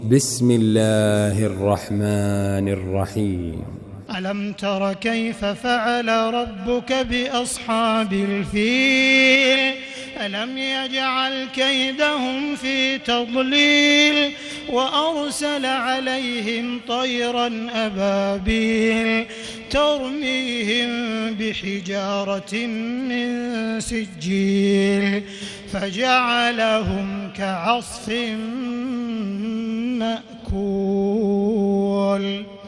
بسم الله الرحمن الرحيم. ألم تر كيف فعل ربك بأصحاب الفيل ألم يجعل كيدهم في تضليل وأرسل عليهم طيرا أبابيل ترميهم بحجارة من سجيل فجعلهم كعصف مأكول.